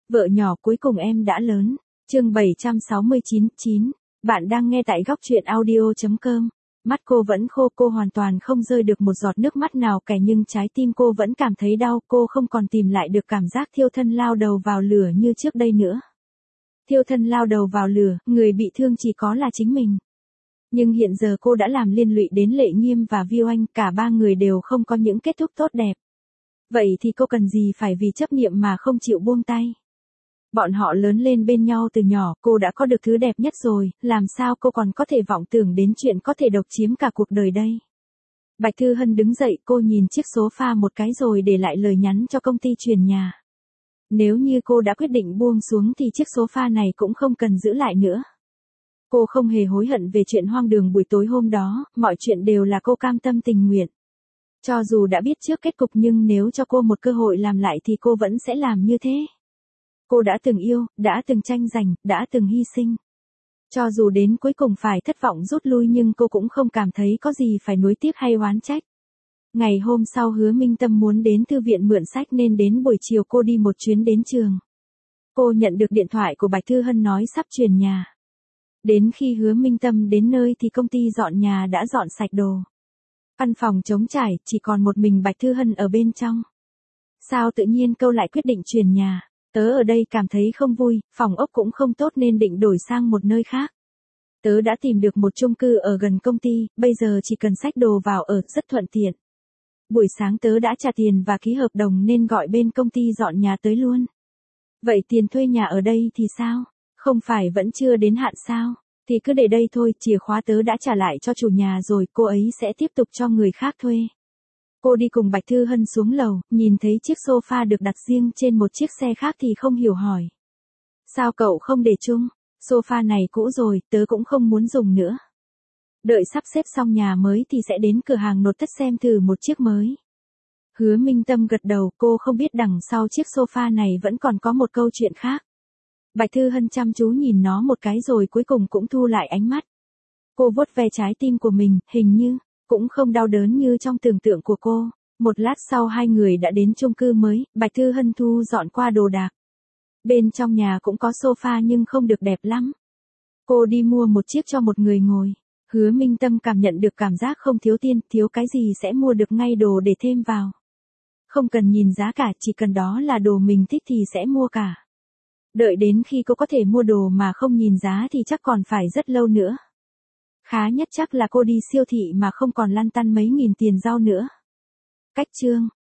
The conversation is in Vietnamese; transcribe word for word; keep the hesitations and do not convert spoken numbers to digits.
Vợ nhỏ cuối cùng em đã lớn. Chương bảy trăm sáu mươi chín, chín. Bạn đang nghe tại góc truyện audio chấm com. Mắt cô vẫn khô, cô hoàn toàn không rơi được một giọt nước mắt nào cả, nhưng trái tim cô vẫn cảm thấy đau, cô không còn tìm lại được cảm giác thiêu thân lao đầu vào lửa như trước đây nữa. Thiêu thân lao đầu vào lửa, người bị thương chỉ có là chính mình. Nhưng hiện giờ cô đã làm liên lụy đến Lệ Nghiêm và Viu Anh, cả ba người đều không có những kết thúc tốt đẹp. Vậy thì cô cần gì phải vì chấp niệm mà không chịu buông tay. Bọn họ lớn lên bên nhau từ nhỏ, cô đã có được thứ đẹp nhất rồi, làm sao cô còn có thể vọng tưởng đến chuyện có thể độc chiếm cả cuộc đời đây. Bạch Thư Hân đứng dậy, cô nhìn chiếc sofa một cái rồi để lại lời nhắn cho công ty chuyển nhà. Nếu như cô đã quyết định buông xuống thì chiếc sofa này cũng không cần giữ lại nữa. Cô không hề hối hận về chuyện hoang đường buổi tối hôm đó, mọi chuyện đều là cô cam tâm tình nguyện. Cho dù đã biết trước kết cục nhưng nếu cho cô một cơ hội làm lại thì cô vẫn sẽ làm như thế. Cô đã từng yêu, đã từng tranh giành, đã từng hy sinh. Cho dù đến cuối cùng phải thất vọng rút lui nhưng cô cũng không cảm thấy có gì phải nuối tiếc hay oán trách. Ngày hôm sau Hứa Minh Tâm muốn đến thư viện mượn sách nên đến buổi chiều cô đi một chuyến đến trường. Cô nhận được điện thoại của Bạch Thư Hân nói sắp chuyển nhà. Đến khi Hứa Minh Tâm đến nơi thì công ty dọn nhà đã dọn sạch đồ. Căn phòng trống trải, chỉ còn một mình Bạch Thư Hân ở bên trong. Sao tự nhiên câu lại quyết định chuyển nhà? Tớ ở đây cảm thấy không vui, phòng ốc cũng không tốt nên định đổi sang một nơi khác. Tớ đã tìm được một chung cư ở gần công ty, bây giờ chỉ cần xách đồ vào ở, rất thuận tiện. Buổi sáng tớ đã trả tiền và ký hợp đồng nên gọi bên công ty dọn nhà tới luôn. Vậy tiền thuê nhà ở đây thì sao? Không phải vẫn chưa đến hạn sao? Thì cứ để đây thôi, chìa khóa tớ đã trả lại cho chủ nhà rồi, cô ấy sẽ tiếp tục cho người khác thuê. Cô đi cùng Bạch Thư Hân xuống lầu, nhìn thấy chiếc sofa được đặt riêng trên một chiếc xe khác thì không hiểu hỏi. Sao cậu không để chung? Sofa này cũ rồi, tớ cũng không muốn dùng nữa. Đợi sắp xếp xong nhà mới thì sẽ đến cửa hàng nội thất xem thử một chiếc mới. Hứa Minh Tâm gật đầu, cô không biết đằng sau chiếc sofa này vẫn còn có một câu chuyện khác. Bạch Thư Hân chăm chú nhìn nó một cái rồi cuối cùng cũng thu lại ánh mắt. Cô vuốt ve trái tim của mình, hình như cũng không đau đớn như trong tưởng tượng của cô. Một lát sau hai người đã đến chung cư mới, Bạch Thư Hân thu dọn qua đồ đạc. Bên trong nhà cũng có sofa nhưng không được đẹp lắm. Cô đi mua một chiếc cho một người ngồi. Hứa Minh Tâm cảm nhận được cảm giác không thiếu tiền, thiếu cái gì sẽ mua được ngay đồ để thêm vào. Không cần nhìn giá cả, chỉ cần đó là đồ mình thích thì sẽ mua cả. Đợi đến khi cô có thể mua đồ mà không nhìn giá thì chắc còn phải rất lâu nữa. Khá nhất chắc là cô đi siêu thị mà không còn lăn tăn mấy nghìn tiền rau nữa. Cách chương